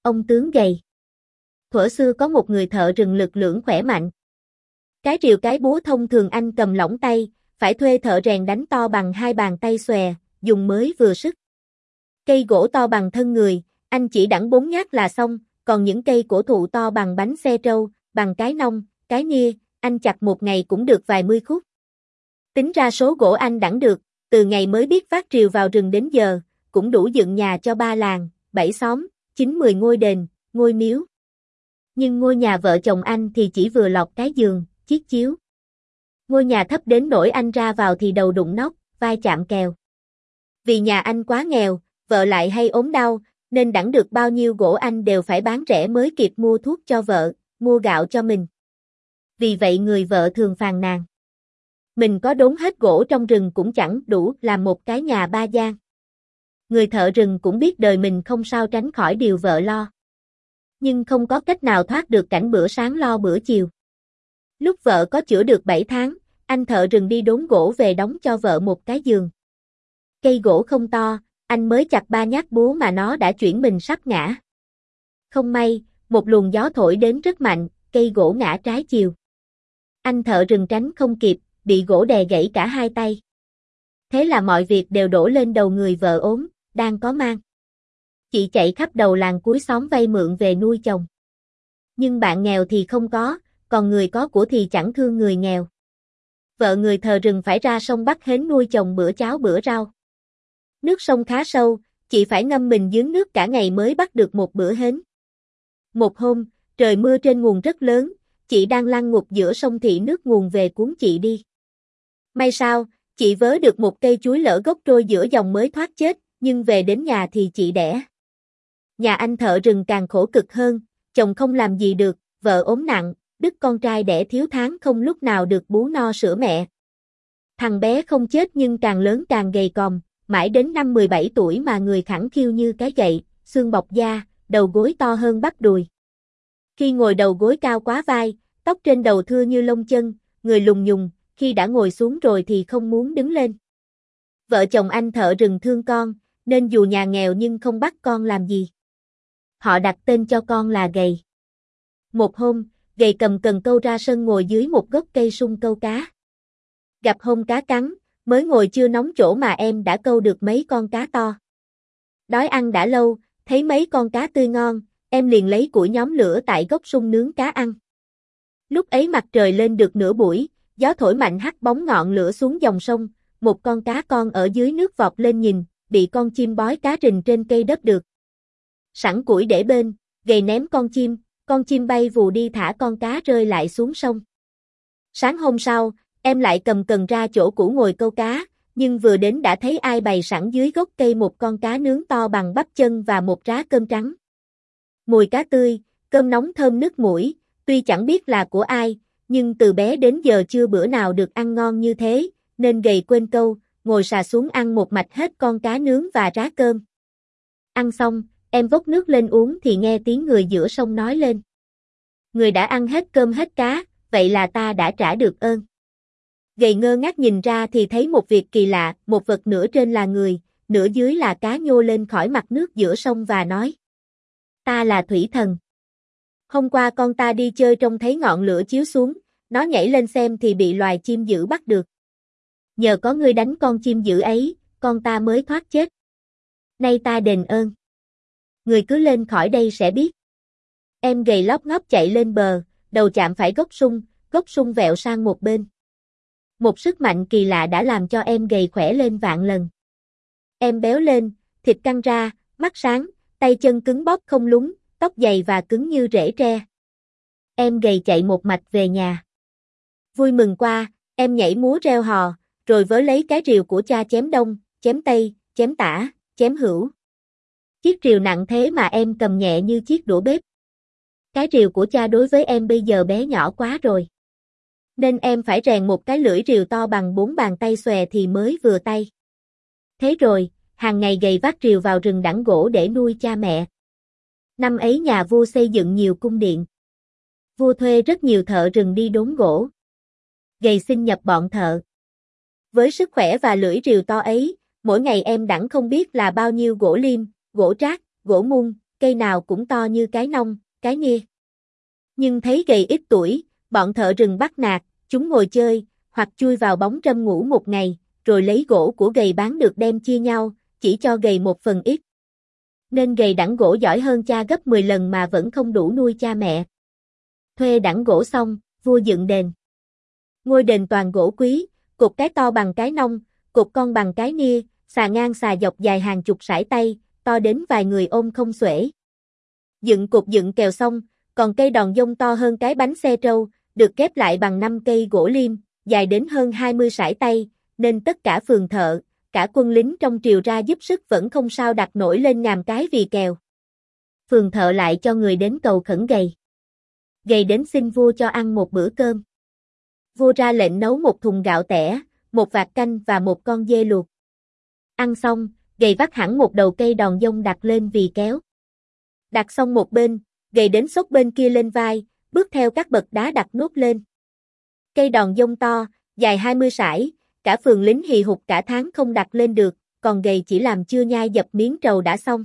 ông tướng gầy. Thuở xưa có một người thợ rừng lực lưỡng khỏe mạnh. Cái rìu cái búa thông thường anh cầm lỏng tay, phải thuê thợ rèn đánh to bằng 2 bàn tay xòe, dùng mới vừa sức. Cây gỗ to bằng thân người, anh chỉ đẵng 4 nhát là xong, còn những cây cổ thụ to bằng bánh xe trâu, bằng cái nông, cái nia, anh chặt một ngày cũng được vài mươi khúc. Tính ra số gỗ anh đẵng được, từ ngày mới biết vác rìu vào rừng đến giờ, cũng đủ dựng nhà cho 3 làng, 7 xóm, 9-10 ngôi đền, ngôi miếu. Nhưng ngôi nhà vợ chồng anh thì chỉ vừa lọt cái giường, chiếc chiếu. Ngôi nhà thấp đến nỗi anh ra vào thì đầu đụng nóc, vai chạm kèo. Vì nhà anh quá nghèo, vợ lại hay ốm đau, nên đẵng được bao nhiêu gỗ anh đều phải bán rẻ mới kịp mua thuốc cho vợ, mua gạo cho mình. Vì vậy người vợ thường phàn nàn. Mình có đốn hết gỗ trong rừng cũng chẳng đủ làm một cái nhà 3 gian. Người thợ rừng cũng biết đời mình không sao tránh khỏi điều vợ lo. Nhưng không có cách nào thoát được cảnh bữa sáng lo bữa chiều. Lúc vợ có chữa được 7 tháng, anh thợ rừng đi đốn gỗ về đóng cho vợ một cái giường. Cây gỗ không to, anh mới chặt 3 nhát búa mà nó đã chuyển mình sắp ngã. Không may, một luồng gió thổi đến rất mạnh, cây gỗ ngã trái chiều. Anh thợ rừng tránh không kịp, bị gỗ đè gãy cả 2 tay. Thế là mọi việc đều đổ lên đầu người vợ ốm, đang có mang. Chị chạy khắp đầu làng cuối xóm vay mượn về nuôi chồng. Nhưng bạn nghèo thì không có, còn người có của thì chẳng thương người nghèo. Vợ người thợ rừng phải ra sông bắt hến nuôi chồng bữa cháo bữa rau. Nước sông khá sâu, chị phải ngâm mình dưới nước cả ngày mới bắt được một bữa hến. Một hôm, trời mưa trên nguồn rất lớn, chị đang lăn ngục giữa sông thì nước nguồn về cuốn chị đi. May sao, chị vớ được một cây chuối lỡ gốc trôi giữa dòng mới thoát chết, nhưng về đến nhà thì chị đẻ. Nhà anh thợ rừng càng khổ cực hơn, chồng không làm gì được, vợ ốm nặng, đứt con trai đẻ thiếu tháng không lúc nào được bú no sữa mẹ. Thằng bé không chết nhưng càng lớn càng gầy còm, mãi đến năm 17 tuổi mà người khẳng khiu như cái gậy, xương bọc da, đầu gối to hơn bắp đùi. Khi ngồi đầu gối cao quá vai, tóc trên đầu thưa như lông chân, người lùng nhùng, khi đã ngồi xuống rồi thì không muốn đứng lên. Vợ chồng anh thợ rừng thương con, nên dù nhà nghèo nhưng không bắt con làm gì. Họ đặt tên cho con là Gầy. Một hôm, Gầy cầm cần câu ra sân ngồi dưới một gốc cây sung câu cá. Gặp hôm cá cắn, mới ngồi chưa nóng chỗ mà em đã câu được mấy con cá to. Đói ăn đã lâu, thấy mấy con cá tươi ngon, em liền lấy củi nhóm lửa tại gốc sung nướng cá ăn. Lúc ấy mặt trời lên được nửa buổi, gió thổi mạnh hắt bóng ngọn lửa xuống dòng sông, một con cá con ở dưới nước vọt lên nhìn, bị con chim bói cá rình trên cây đớp được. Sẵn củi để bên, Gầy ném con chim bay vù đi thả con cá rơi lại xuống sông. Sáng hôm sau, em lại cầm cần ra chỗ cũ ngồi câu cá, nhưng vừa đến đã thấy ai bày sẵn dưới gốc cây một con cá nướng to bằng bắp chân và một rá cơm trắng. Mùi cá tươi, cơm nóng thơm nức mũi, tuy chẳng biết là của ai, nhưng từ bé đến giờ chưa bữa nào được ăn ngon như thế, nên Gầy quên câu, ngồi xà xuống ăn một mạch hết con cá nướng và rá cơm. Ăn xong, em vốc nước lên uống thì nghe tiếng người giữa sông nói lên. Người đã ăn hết cơm hết cá, vậy là ta đã trả được ơn. Gầy ngơ ngác nhìn ra thì thấy một việc kỳ lạ, một vật nửa trên là người, nửa dưới là cá nhô lên khỏi mặt nước giữa sông và nói. Ta là thủy thần. Hôm qua con ta đi chơi trông thấy ngọn lửa chiếu xuống, nó nhảy lên xem thì bị loài chim dữ bắt được. Nhờ có ngươi đánh con chim dữ ấy, con ta mới thoát chết. Nay ta đền ơn. Người cứ lên khỏi đây sẽ biết. Em Gầy lóc ngóp chạy lên bờ, đầu chạm phải gốc sung vẹo sang một bên. Một sức mạnh kỳ lạ đã làm cho em Gầy khỏe lên vạn lần. Em béo lên, thịt căng ra, mắt sáng, tay chân cứng bóp không lún, tóc dày và cứng như rễ tre. Em Gầy chạy một mạch về nhà. Vui mừng qua, em nhảy múa reo hò, rồi vớ lấy cái rìu của cha chém đông, chém tây, chém tả, chém hữu. Chiếc rìu nặng thế mà em cầm nhẹ như chiếc đũa bếp. Cái rìu của cha đối với em bây giờ bé nhỏ quá rồi. Nên em phải rèn một cái lưỡi rìu to bằng 4 bàn tay xòe thì mới vừa tay. Thế rồi, hàng ngày Gầy vác rìu vào rừng đẵng gỗ để nuôi cha mẹ. Năm ấy nhà vua xây dựng nhiều cung điện. Vua thuê rất nhiều thợ rừng đi đốn gỗ. Gầy xin nhập bọn thợ. Với sức khỏe và lưỡi rìu to ấy, mỗi ngày em đẵng không biết là bao nhiêu gỗ liêm, gỗ trác, gỗ mung, cây nào cũng to như cái nông, cái nia. Nhưng thấy gầy ít tuổi, bọn thợ rừng bắt nạt, chúng ngồi chơi, hoặc chui vào bóng râm ngủ một ngày, rồi lấy gỗ của gầy bán được đem chia nhau, chỉ cho gầy một phần ít. Nên gầy đẵn gỗ giỏi hơn cha gấp 10 lần mà vẫn không đủ nuôi cha mẹ. Thuê đẵn gỗ xong, vua dựng đền. Ngôi đền toàn gỗ quý, cột cái to bằng cái nông, cột con bằng cái nia, xà ngang xà dọc dài hàng chục sải tay, to đến vài người ôm không xuể. Dựng cột dựng kèo xong, còn cây đòn dông to hơn cái bánh xe trâu, được ghép lại bằng 5 cây gỗ liêm, dài đến hơn 20 sải tay, nên tất cả phường thợ, cả quân lính trong triều ra giúp sức vẫn không sao đặt nổi lên ngàm cái vì kèo. Phường thợ lại cho người đến cầu khẩn gầy. Gầy đến xin vua cho ăn một bữa cơm. Vua ra lệnh nấu một thùng gạo tẻ, một vạt canh và một con dê luộc. Ăn xong, gầy vắt hẳn một đầu cây đòn dông đặt lên vì kéo. Đặt xong một bên, gầy đến xốc bên kia lên vai, bước theo các bậc đá đặt nốt lên. Cây đòn dông to, dài 20 sải, cả phường lính hì hục cả tháng không đặt lên được, còn gầy chỉ làm chưa nhai dập miếng trầu đã xong.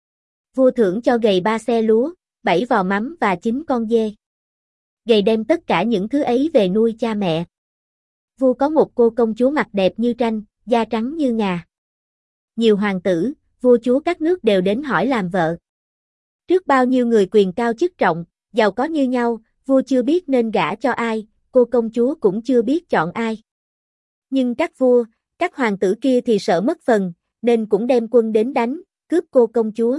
Vua thưởng cho gầy 3 xe lúa, 7 vò mắm và 9 con dê. Gầy đem tất cả những thứ ấy về nuôi cha mẹ. Vua có một cô công chúa mặt đẹp như tranh, da trắng như ngà. Nhiều hoàng tử, vua chúa các nước đều đến hỏi làm vợ. Trước bao nhiêu người quyền cao chức trọng, giàu có như nhau, vua chưa biết nên gả cho ai, cô công chúa cũng chưa biết chọn ai. Nhưng các vua, các hoàng tử kia thì sợ mất phần, nên cũng đem quân đến đánh, cướp cô công chúa.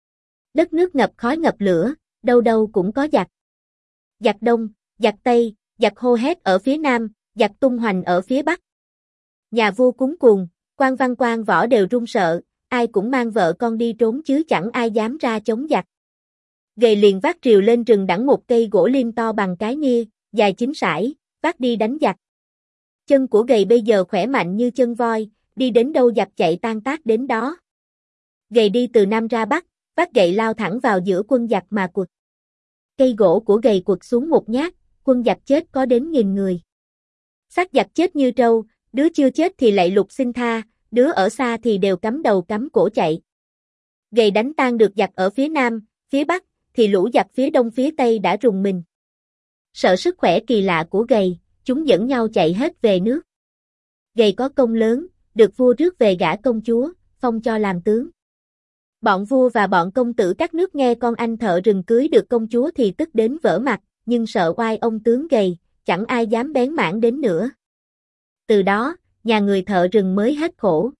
Đất nước ngập khói ngập lửa, đâu đâu cũng có giặc. Giặc Đông, giặc Tây, giặc hô hét ở phía Nam, giặc tung hoành ở phía Bắc. Nhà vua cuống cuồng, quan văn quan võ đều run sợ, ai cũng mang vợ con đi trốn chứ chẳng ai dám ra chống giặc. Gầy liền vác rìu lên rừng đẵn một cây gỗ liêm to bằng cái nia, dài 9 sải, vác đi đánh giặc. Chân của gầy bây giờ khỏe mạnh như chân voi, đi đến đâu giặc chạy tan tác đến đó. Gầy đi từ Nam ra Bắc, vác gậy lao thẳng vào giữa quân giặc mà quật. Cây gỗ của gầy quật xuống một nhát, quân giặc chết có đến 1000 người. Xác giặc chết như trâu, đứa chưa chết thì lạy lục xin tha, đứa ở xa thì đều cắm đầu cắm cổ chạy. Gầy đánh tan được giặc ở phía Nam, phía Bắc, thì lũ giặc phía Đông phía Tây đã rùng mình. Sợ sức khỏe kỳ lạ của gầy, chúng dẫn nhau chạy hết về nước. Gầy có công lớn, được vua rước về gả công chúa, phong cho làm tướng. Bọn vua và bọn công tử các nước nghe con anh thợ rừng cưới được công chúa thì tức đến vỡ mặt, nhưng sợ oai ông tướng gầy, chẳng ai dám bén mảng đến nữa. Từ đó, nhà người thợ rừng mới hết khổ.